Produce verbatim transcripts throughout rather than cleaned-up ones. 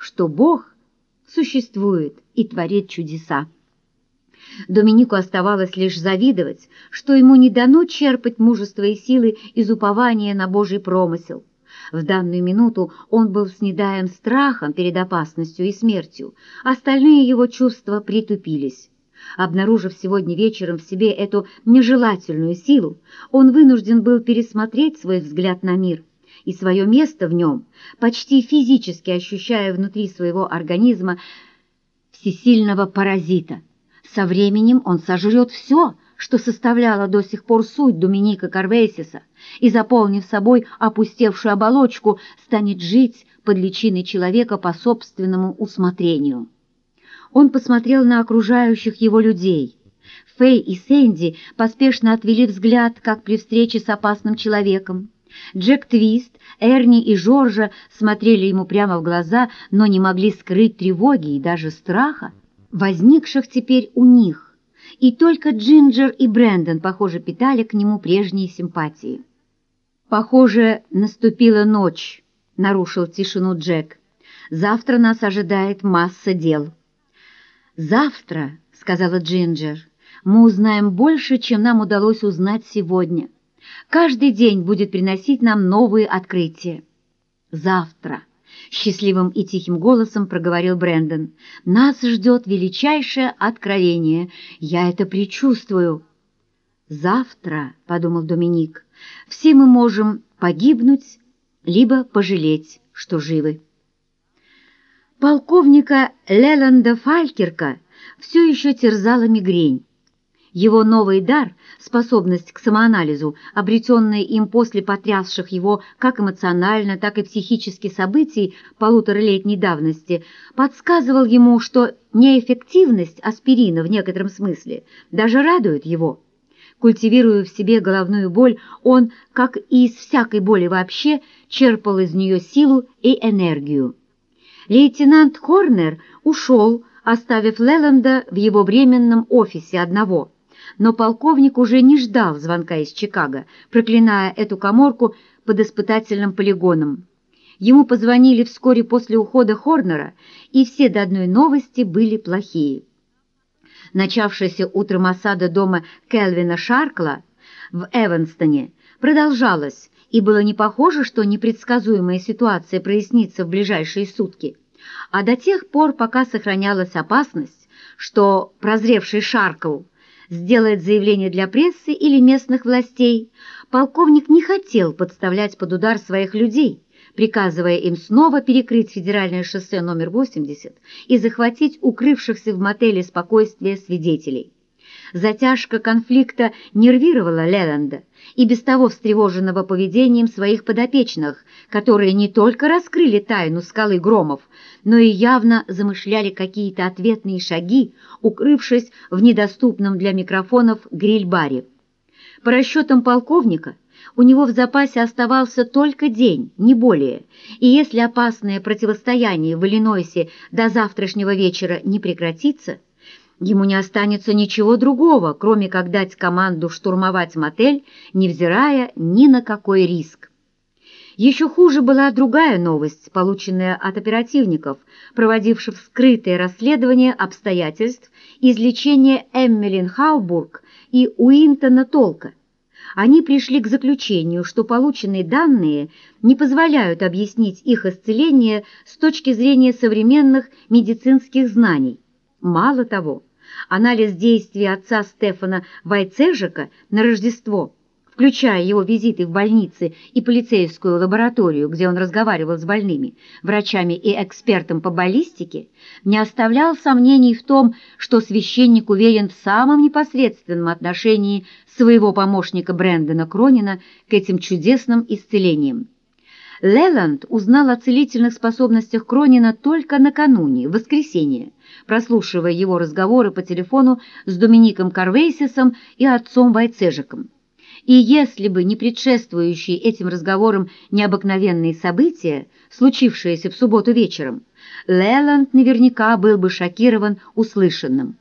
что Бог существует и творит чудеса. Доминику оставалось лишь завидовать, что ему не дано черпать мужество и силы из упования на Божий промысел. В данную минуту он был снедаем страхом перед опасностью и смертью, остальные его чувства притупились. Обнаружив сегодня вечером в себе эту нежелательную силу, он вынужден был пересмотреть свой взгляд на мир и свое место в нем, почти физически ощущая внутри своего организма всесильного паразита. Со временем он сожрет все, что составляло до сих пор суть Доминика Карвейсиса, и, заполнив собой опустевшую оболочку, станет жить под личиной человека по собственному усмотрению. Он посмотрел на окружающих его людей. Фэй и Сэнди поспешно отвели взгляд, как при встрече с опасным человеком. Джек Твист, Эрни и Жоржа смотрели ему прямо в глаза, но не могли скрыть тревоги и даже страха, возникших теперь у них, и только Джинджер и Брэндон, похоже, питали к нему прежние симпатии. «Похоже, наступила ночь», — нарушил тишину Джек. «Завтра нас ожидает масса дел». «Завтра», — сказала Джинджер, — «мы узнаем больше, чем нам удалось узнать сегодня. Каждый день будет приносить нам новые открытия». «Завтра», — счастливым и тихим голосом проговорил Брэндон, — «нас ждет величайшее откровение. Я это предчувствую». «Завтра», — подумал Доминик, — «все мы можем погибнуть, либо пожалеть, что живы». Полковника Леланда Фалькирка все еще терзала мигрень. Его новый дар, способность к самоанализу, обретенная им после потрясших его как эмоционально, так и психически событий полуторалетней давности, подсказывал ему, что неэффективность аспирина в некотором смысле даже радует его. Культивируя в себе головную боль, он, как и из всякой боли вообще, черпал из нее силу и энергию. Лейтенант Хорнер ушел, оставив Леланда в его временном офисе одного. Но полковник уже не ждал звонка из Чикаго, проклиная эту каморку под испытательным полигоном. Ему позвонили вскоре после ухода Хорнера, и все до одной новости были плохие. Начавшаяся утром осада дома Келвина Шаркла в Эванстоне продолжалась, и было не похоже, что непредсказуемая ситуация прояснится в ближайшие сутки. А до тех пор, пока сохранялась опасность, что прозревший Шаркл сделает заявление для прессы или местных властей, полковник не хотел подставлять под удар своих людей, приказывая им снова перекрыть федеральное шоссе номер восемьдесят и захватить укрывшихся в мотеле спокойствия свидетелей. Затяжка конфликта нервировала Леланда, и без того встревоженного поведением своих подопечных, которые не только раскрыли тайну скалы Громов, но и явно замышляли какие-то ответные шаги, укрывшись в недоступном для микрофонов гриль-баре. По расчетам полковника, у него в запасе оставался только день, не более, и если опасное противостояние в Иллинойсе до завтрашнего вечера не прекратится, ему не останется ничего другого, кроме как дать команду штурмовать мотель, невзирая ни на какой риск. Еще хуже была другая новость, полученная от оперативников, проводивших скрытое расследование обстоятельств излечения Эммелин Хаубург и Уинтона Толка. Они пришли к заключению, что полученные данные не позволяют объяснить их исцеление с точки зрения современных медицинских знаний. Мало того, анализ действий отца Стефана Вайцежека на Рождество, включая его визиты в больницы и полицейскую лабораторию, где он разговаривал с больными, врачами и экспертом по баллистике, не оставлял сомнений в том, что священник уверен в самом непосредственном отношении своего помощника Брэндона Кронина к этим чудесным исцелениям. Леланд узнал о целительных способностях Кронина только накануне, в воскресенье, прослушивая его разговоры по телефону с Домиником Карвейсисом и отцом Вайцежеком. И если бы не предшествующие этим разговорам необыкновенные события, случившиеся в субботу вечером, Леланд наверняка был бы шокирован услышанным.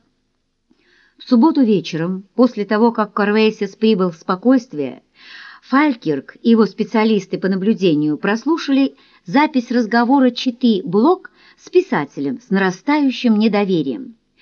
В субботу вечером, после того, как Карвейсис прибыл в спокойствие, Фалькирк и его специалисты по наблюдению прослушали запись разговора четы Блок с писателем с нарастающим недоверием.